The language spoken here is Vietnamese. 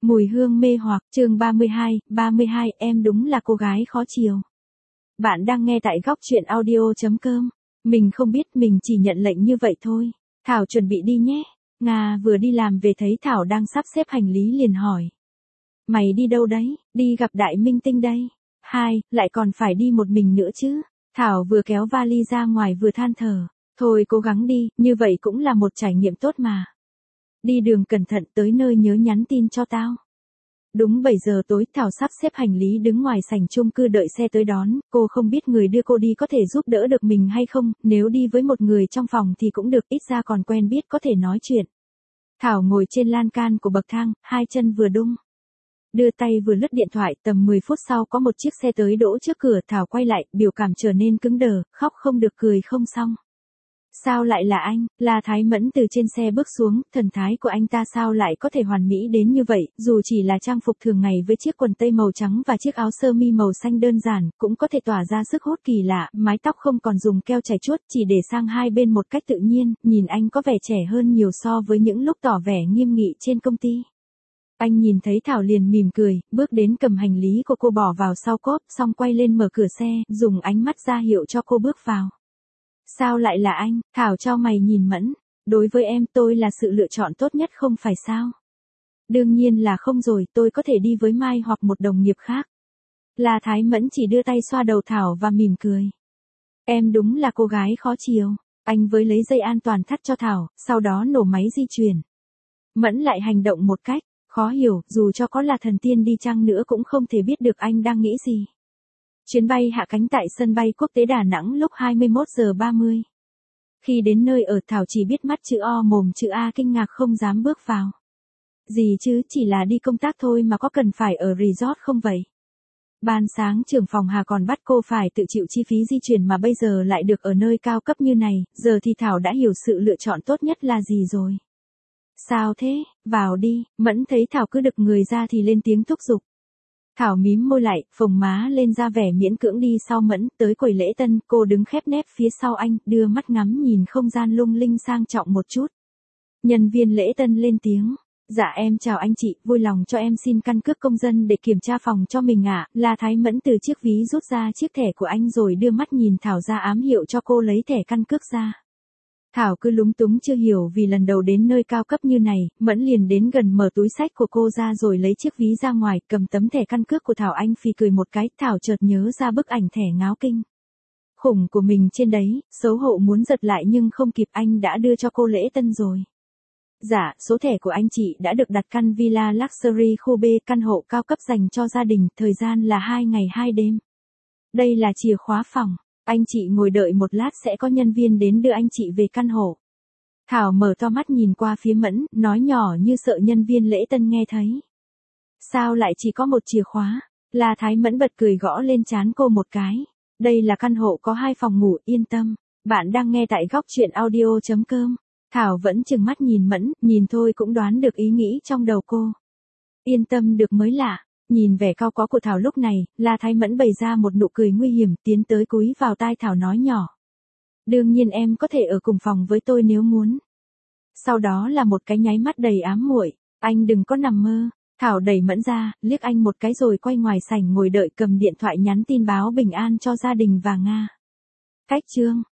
Mùi hương mê hoặc, chương 32, em đúng là cô gái khó chiều. Bạn đang nghe tại góc chuyện audio.com. Mình không biết, mình chỉ nhận lệnh như vậy thôi. Thảo chuẩn bị đi nhé. Nga vừa đi làm về thấy Thảo đang sắp xếp hành lý liền hỏi. Mày đi đâu đấy? Đi gặp đại minh tinh đây. Lại còn phải đi một mình nữa chứ. Thảo vừa kéo vali ra ngoài vừa than thở. Thôi cố gắng đi, như vậy cũng là một trải nghiệm tốt mà. Đi đường cẩn thận, tới nơi nhớ nhắn tin cho tao. Đúng 7 giờ tối, Thảo sắp xếp hành lý đứng ngoài sảnh chung cư đợi xe tới đón, cô không biết người đưa cô đi có thể giúp đỡ được mình hay không, nếu đi với một người trong phòng thì cũng được, ít ra còn quen biết có thể nói chuyện. Thảo ngồi trên lan can của bậc thang, hai chân vừa đung. Đưa tay vừa lướt điện thoại, tầm 10 phút sau có một chiếc xe tới đỗ trước cửa, Thảo quay lại, biểu cảm trở nên cứng đờ, khóc không được cười không xong. Sao lại là anh? La Thái Mẫn từ trên xe bước xuống, thần thái của anh ta sao lại có thể hoàn mỹ đến như vậy, dù chỉ là trang phục thường ngày với chiếc quần tây màu trắng và chiếc áo sơ mi màu xanh đơn giản, cũng có thể tỏa ra sức hút kỳ lạ, mái tóc không còn dùng keo chảy chuốt, chỉ để sang hai bên một cách tự nhiên, nhìn anh có vẻ trẻ hơn nhiều so với những lúc tỏ vẻ nghiêm nghị trên công ty. Anh nhìn thấy Thảo liền mỉm cười, bước đến cầm hành lý của cô bỏ vào sau cốp, xong quay lên mở cửa xe, dùng ánh mắt ra hiệu cho cô bước vào. Sao lại là anh? Thảo chau mày nhìn Mẫn. Đối với em tôi là sự lựa chọn tốt nhất không phải sao? Đương nhiên là không rồi, tôi có thể đi với Mai hoặc một đồng nghiệp khác. La Thái Mẫn chỉ đưa tay xoa đầu Thảo và mỉm cười. Em đúng là cô gái khó chiều. Anh với lấy dây an toàn thắt cho Thảo, sau đó nổ máy di chuyển. Mẫn lại hành động một cách khó hiểu, dù cho có là thần tiên đi chăng nữa cũng không thể biết được anh đang nghĩ gì. Chuyến bay hạ cánh tại sân bay quốc tế Đà Nẵng lúc 21 giờ 30. Khi đến nơi ở, Thảo chỉ biết mắt chữ O mồm chữ A, kinh ngạc không dám bước vào. Gì chứ, chỉ là đi công tác thôi mà có cần phải ở resort không vậy? Ban sáng trưởng phòng Hà còn bắt cô phải tự chịu chi phí di chuyển mà bây giờ lại được ở nơi cao cấp như này, giờ thì Thảo đã hiểu sự lựa chọn tốt nhất là gì rồi. Sao thế, vào đi. Mẫn thấy Thảo cứ đực người ra thì lên tiếng thúc giục. Thảo mím môi lại, phồng má lên ra vẻ miễn cưỡng đi sau Mẫn, tới quầy lễ tân, cô đứng khép nép phía sau anh, đưa mắt ngắm nhìn không gian lung linh sang trọng một chút. Nhân viên lễ tân lên tiếng. Dạ em chào anh chị, vui lòng cho em xin căn cước công dân để kiểm tra phòng cho mình ạ. La Thái Mẫn từ chiếc ví rút ra chiếc thẻ của anh rồi đưa mắt nhìn Thảo ra ám hiệu cho cô lấy thẻ căn cước ra. Thảo cứ lúng túng chưa hiểu vì lần đầu đến nơi cao cấp như này, Mẫn liền đến gần mở túi xách của cô ra rồi lấy chiếc ví ra ngoài, cầm tấm thẻ căn cước của Thảo. Anh phì cười một cái, Thảo chợt nhớ ra bức ảnh thẻ ngáo kinh khủng của mình trên đấy, xấu hổ muốn giật lại nhưng không kịp, anh đã đưa cho cô lễ tân rồi. Dạ, số thẻ của anh chị đã được đặt căn Villa Luxury khu B, căn hộ cao cấp dành cho gia đình, thời gian là 2 ngày 2 đêm. Đây là chìa khóa phòng. Anh chị ngồi đợi một lát sẽ có nhân viên đến đưa anh chị về căn hộ. Thảo mở to mắt nhìn qua phía Mẫn, nói nhỏ như sợ nhân viên lễ tân nghe thấy. Sao lại chỉ có một chìa khóa? La Thái Mẫn bật cười gõ lên trán cô một cái. Đây là căn hộ có 2 phòng ngủ, yên tâm. Bạn đang nghe tại góc chuyện audio.com. Thảo vẫn trừng mắt nhìn Mẫn, nhìn thôi cũng đoán được ý nghĩ trong đầu cô. Yên tâm được mới lạ. Nhìn vẻ cau có của Thảo lúc này, La Thái Mẫn bày ra một nụ cười nguy hiểm, tiến tới cúi vào tai Thảo nói nhỏ. Đương nhiên em có thể ở cùng phòng với tôi nếu muốn. Sau đó là một cái nháy mắt đầy ám muội. Anh đừng có nằm mơ. Thảo đẩy Mẫn ra, liếc anh một cái rồi quay ngoài sảnh ngồi đợi, cầm điện thoại nhắn tin báo bình an cho gia đình và Nga. Cách chương.